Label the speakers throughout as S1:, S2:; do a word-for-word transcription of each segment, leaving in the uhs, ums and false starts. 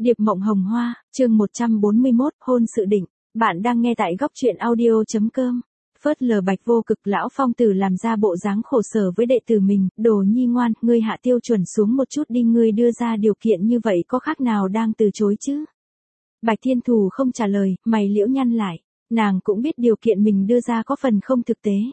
S1: Điệp mộng hồng hoa, chương một trăm bốn mươi mốt, hôn sự định. Bạn đang nghe tại góc truyện audio chấm com. Phớt lờ Bạch Vô Cực, lão phong tử làm ra bộ dáng khổ sở với đệ tử mình, đồ nhi ngoan, ngươi hạ tiêu chuẩn xuống một chút đi, ngươi đưa ra điều kiện như vậy có khác nào đang từ chối chứ? Bạch Thiên Thù không trả lời, mày liễu nhăn lại, nàng cũng biết điều kiện mình đưa ra có phần không thực tế.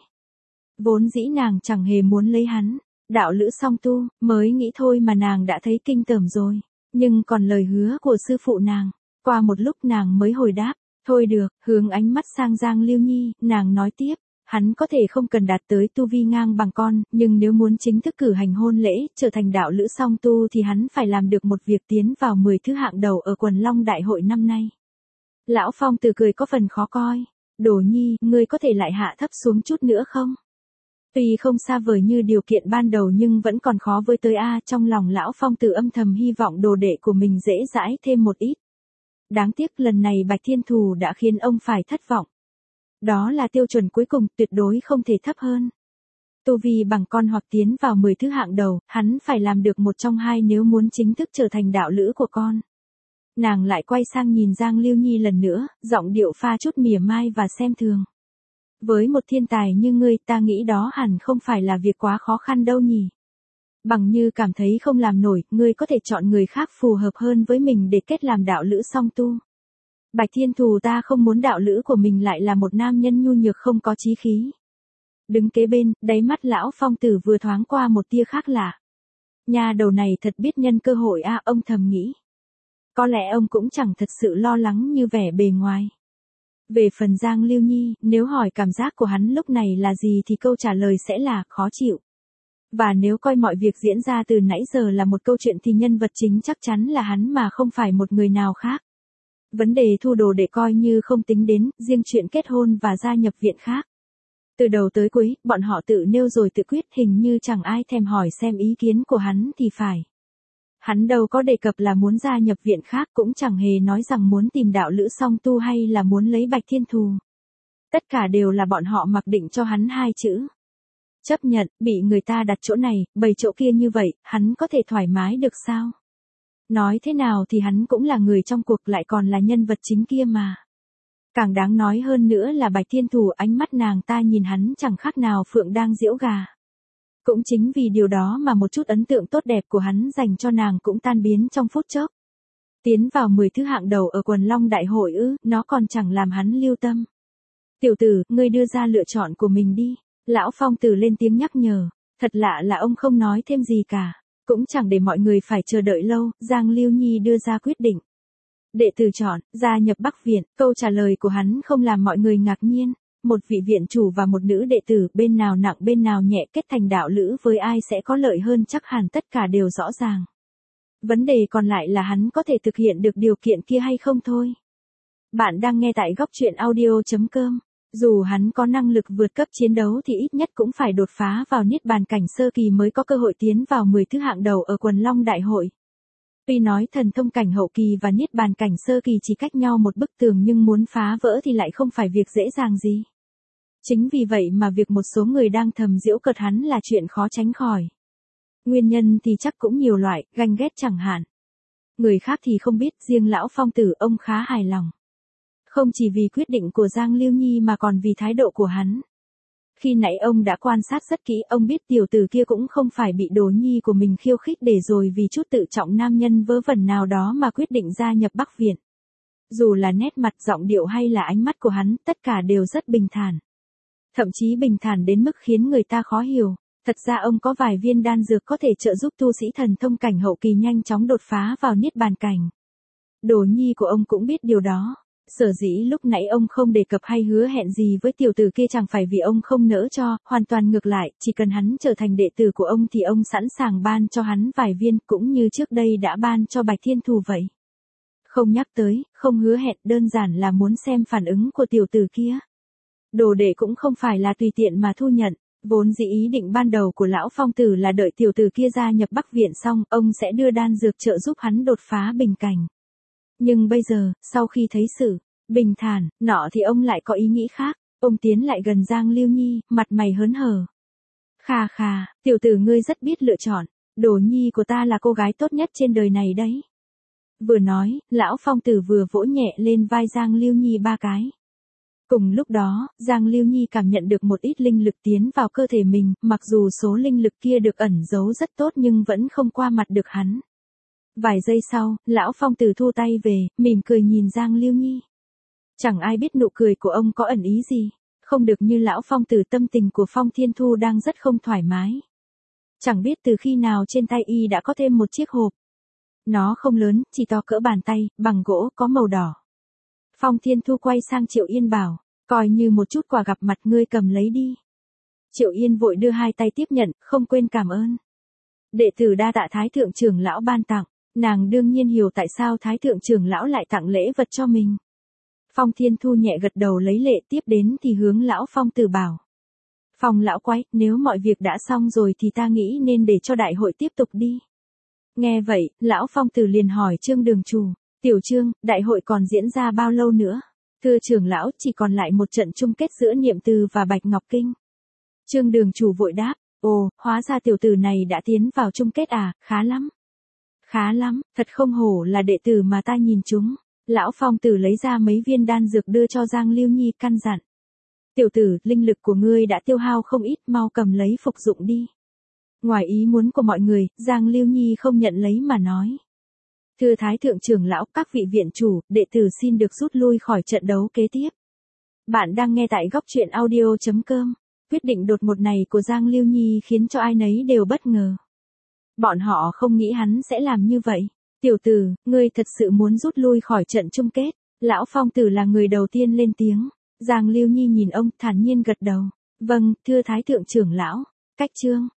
S1: Vốn dĩ nàng chẳng hề muốn lấy hắn, đạo lữ song tu, mới nghĩ thôi mà nàng đã thấy kinh tởm rồi. Nhưng còn lời hứa của sư phụ nàng, qua một lúc nàng mới hồi đáp, thôi được, hướng ánh mắt sang Giang Lưu Nhi, nàng nói tiếp, hắn có thể không cần đạt tới tu vi ngang bằng con, nhưng nếu muốn chính thức cử hành hôn lễ, trở thành đạo lữ song tu thì hắn phải làm được một việc tiến vào mười thứ hạng đầu ở quần long đại hội năm nay. Lão Phong từ cười có phần khó coi, Đồ Nhi, ngươi có thể lại hạ thấp xuống chút nữa không? Tuy không xa vời như điều kiện ban đầu nhưng vẫn còn khó với tới a, trong lòng lão Phong Tử âm thầm hy vọng đồ đệ của mình dễ dãi thêm một ít. Đáng tiếc lần này Bạch Thiên Thù đã khiến ông phải thất vọng. Đó là tiêu chuẩn cuối cùng, tuyệt đối không thể thấp hơn. Tu vi bằng con hoặc tiến vào mười thứ hạng đầu, hắn phải làm được một trong hai nếu muốn chính thức trở thành đạo lữ của con. Nàng lại quay sang nhìn Giang Lưu Nhi lần nữa, giọng điệu pha chút mỉa mai và xem thường. Với một thiên tài như ngươi, ta nghĩ đó hẳn không phải là việc quá khó khăn đâu nhỉ. Bằng như cảm thấy không làm nổi, ngươi có thể chọn người khác phù hợp hơn với mình để kết làm đạo lữ song tu. Bạch Thiên Thù, ta không muốn đạo lữ của mình lại là một nam nhân nhu nhược không có chí khí. Đứng kế bên, đáy mắt lão Phong Tử vừa thoáng qua một tia khác lạ. Nhà đầu này thật biết nhân cơ hội a, ông thầm nghĩ. Có lẽ ông cũng chẳng thật sự lo lắng như vẻ bề ngoài. Về phần Giang Lưu Nhi, nếu hỏi cảm giác của hắn lúc này là gì thì câu trả lời sẽ là khó chịu. Và nếu coi mọi việc diễn ra từ nãy giờ là một câu chuyện thì nhân vật chính chắc chắn là hắn mà không phải một người nào khác. Vấn đề thu đồ để coi như không tính đến, riêng chuyện kết hôn và gia nhập viện khác. Từ đầu tới cuối, bọn họ tự nêu rồi tự quyết, hình như chẳng ai thèm hỏi xem ý kiến của hắn thì phải. Hắn đâu có đề cập là muốn gia nhập viện khác, cũng chẳng hề nói rằng muốn tìm đạo lữ song tu hay là muốn lấy Bạch Thiên Thù. Tất cả đều là bọn họ mặc định cho hắn hai chữ. Chấp nhận, bị người ta đặt chỗ này, bày chỗ kia như vậy, hắn có thể thoải mái được sao? Nói thế nào thì hắn cũng là người trong cuộc, lại còn là nhân vật chính kia mà. Càng đáng nói hơn nữa là Bạch Thiên Thù, ánh mắt nàng ta nhìn hắn chẳng khác nào phượng đang giễu gà. Cũng chính vì điều đó mà một chút ấn tượng tốt đẹp của hắn dành cho nàng cũng tan biến trong phút chốc. Tiến vào mười thứ hạng đầu ở quần long đại hội ư, nó còn chẳng làm hắn lưu tâm. Tiểu tử, ngươi đưa ra lựa chọn của mình đi. Lão Phong Tử lên tiếng nhắc nhở. Thật lạ là ông không nói thêm gì cả. Cũng chẳng để mọi người phải chờ đợi lâu, Giang Lưu Nhi đưa ra quyết định. Đệ tử chọn, gia nhập Bắc Viện, câu trả lời của hắn không làm mọi người ngạc nhiên. Một vị viện chủ và một nữ đệ tử, bên nào nặng bên nào nhẹ, kết thành đạo lữ với ai sẽ có lợi hơn chắc hẳn tất cả đều rõ ràng. Vấn đề còn lại là hắn có thể thực hiện được điều kiện kia hay không thôi. Bạn đang nghe tại góc truyện audio chấm com. Dù hắn có năng lực vượt cấp chiến đấu thì ít nhất cũng phải đột phá vào niết bàn cảnh sơ kỳ mới có cơ hội tiến vào mười thứ hạng đầu ở quần long đại hội. Tuy nói thần thông cảnh hậu kỳ và niết bàn cảnh sơ kỳ chỉ cách nhau một bức tường nhưng muốn phá vỡ thì lại không phải việc dễ dàng gì. Chính vì vậy mà việc một số người đang thầm giễu cợt hắn là chuyện khó tránh khỏi. Nguyên nhân thì chắc cũng nhiều loại, ganh ghét chẳng hạn. Người khác thì không biết, riêng lão Phong Tử ông khá hài lòng. Không chỉ vì quyết định của Giang Lưu Nhi mà còn vì thái độ của hắn. Khi nãy ông đã quan sát rất kỹ, ông biết tiểu tử kia cũng không phải bị Đồ Nhi của mình khiêu khích để rồi vì chút tự trọng nam nhân vớ vẩn nào đó mà quyết định gia nhập Bắc Viện. Dù là nét mặt, giọng điệu hay là ánh mắt của hắn, tất cả đều rất bình thản. Thậm chí bình thản đến mức khiến người ta khó hiểu. Thật ra ông có vài viên đan dược có thể trợ giúp tu sĩ thần thông cảnh hậu kỳ nhanh chóng đột phá vào niết bàn cảnh. Đồ Nhi của ông cũng biết điều đó. Sở dĩ lúc nãy ông không đề cập hay hứa hẹn gì với tiểu tử kia chẳng phải vì ông không nỡ cho, hoàn toàn ngược lại, chỉ cần hắn trở thành đệ tử của ông thì ông sẵn sàng ban cho hắn vài viên, cũng như trước đây đã ban cho Bạch Thiên Thù vậy. Không nhắc tới, không hứa hẹn, đơn giản là muốn xem phản ứng của tiểu tử kia. Đồ đệ cũng không phải là tùy tiện mà thu nhận, vốn dĩ ý định ban đầu của lão Phong Tử là đợi tiểu tử kia gia nhập Bắc Viện xong, ông sẽ đưa đan dược trợ giúp hắn đột phá bình cảnh. Nhưng bây giờ, sau khi thấy sự bình thản, nọ thì ông lại có ý nghĩ khác, ông tiến lại gần Giang Lưu Nhi, mặt mày hớn hở. Khà khà, tiểu tử ngươi rất biết lựa chọn, Đồ Nhi của ta là cô gái tốt nhất trên đời này đấy. Vừa nói, lão phong tử vừa vỗ nhẹ lên vai Giang Lưu Nhi ba cái. Cùng lúc đó, Giang Lưu Nhi cảm nhận được một ít linh lực tiến vào cơ thể mình, mặc dù số linh lực kia được ẩn giấu rất tốt nhưng vẫn không qua mặt được hắn. Vài giây sau, lão phong tử thu tay về, mỉm cười nhìn Giang Lưu Nhi. Chẳng ai biết nụ cười của ông có ẩn ý gì, không được như lão phong tử. Tâm tình của Phong Thiên Thu đang rất không thoải mái. Chẳng biết từ khi nào trên tay y đã có thêm một chiếc hộp. Nó không lớn, chỉ to cỡ bàn tay, bằng gỗ, có màu đỏ. Phong Thiên Thu quay sang Triệu Yên bảo, coi như một chút quà gặp mặt, ngươi cầm lấy đi. Triệu Yên vội đưa hai tay tiếp nhận, không quên cảm ơn. Đệ tử đa tạ Thái thượng trưởng lão ban tặng, nàng đương nhiên hiểu tại sao Thái thượng trưởng lão lại tặng lễ vật cho mình. Phong Thiên Thu nhẹ gật đầu lấy lệ, tiếp đến thì hướng lão Phong Tử bảo. Phong lão quái, nếu mọi việc đã xong rồi thì ta nghĩ nên để cho đại hội tiếp tục đi. Nghe vậy, lão Phong Tử liền hỏi Trương đường chủ, tiểu Trương, đại hội còn diễn ra bao lâu nữa? Thưa trưởng lão, chỉ còn lại một trận chung kết giữa Niệm Từ và Bạch Ngọc Kinh. Trương đường chủ vội đáp, ồ, hóa ra tiểu tử này đã tiến vào chung kết à, khá lắm. Khá lắm, thật không hổ là đệ tử mà ta nhìn chúng. Lão Phong Tử lấy ra mấy viên đan dược đưa cho Giang Lưu Nhi, căn dặn. Tiểu tử, linh lực của ngươi đã tiêu hao không ít, mau cầm lấy phục dụng đi. Ngoài ý muốn của mọi người, Giang Lưu Nhi không nhận lấy mà nói. Thưa Thái thượng trưởng lão, các vị viện chủ, đệ tử xin được rút lui khỏi trận đấu kế tiếp. Bạn đang nghe tại góc truyện audio chấm com. Quyết định đột ngột này của Giang Lưu Nhi khiến cho ai nấy đều bất ngờ. Bọn họ không nghĩ hắn sẽ làm như vậy. Tiểu tử, ngươi thật sự muốn rút lui khỏi trận chung kết? Lão Phong Tử là người đầu tiên lên tiếng. Giang Lưu Nhi nhìn ông, thản nhiên gật đầu. Vâng, thưa Thái thượng trưởng lão. Cách chương